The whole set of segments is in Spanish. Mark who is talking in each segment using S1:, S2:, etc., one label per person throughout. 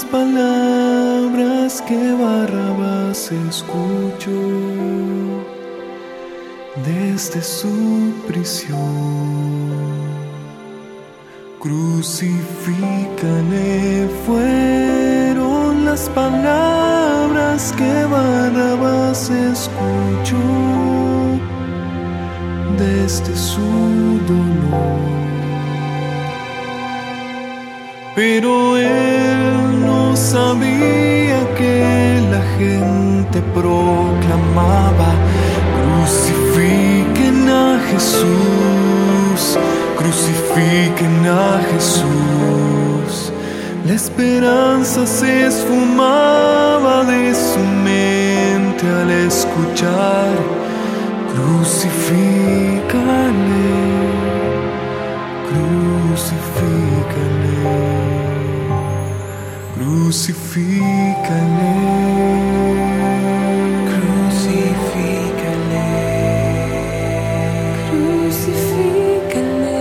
S1: las palabras que Barrabás escuchó desde su prisión. Crucifícale, fueron las palabras que Barrabás escuchó desde su dolor. Pero él no sabía que la gente proclamaba: crucifiquen a Jesús, crucifiquen a Jesús. La esperanza se esfumaba de su mente al escuchar: crucifícale, crucifícale, crucifícale, crucifícale,
S2: Crucifícale.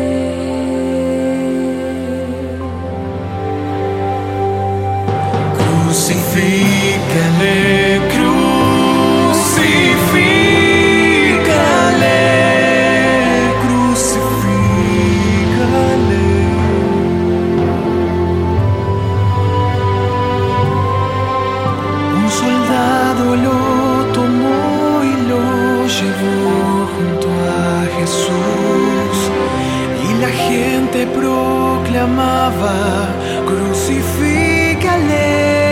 S1: crucifícale, crucifícale, crucifícale. Un soldado lo tomó y lo llevó junto a Jesús, y la gente proclamaba: crucifícale.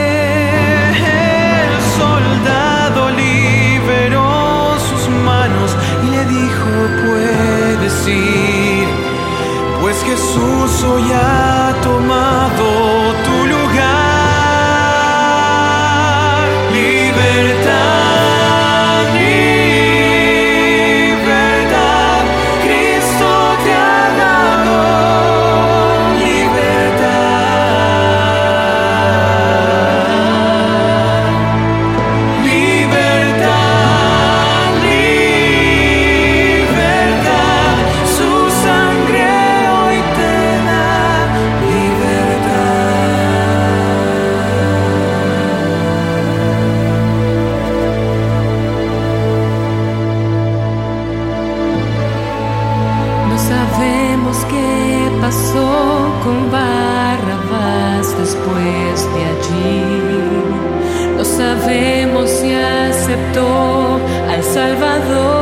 S1: El soldado liberó sus manos y le dijo: puedes ir, pues Jesús hoy ha tomado tu lugar. Libertad, libertad, Cristo te ha dado libertad. Libertad, libertad, su sangre hoy te da
S2: No sabemos qué pasó con Barrabás después de allí. No sabemos si aceptó al Salvador.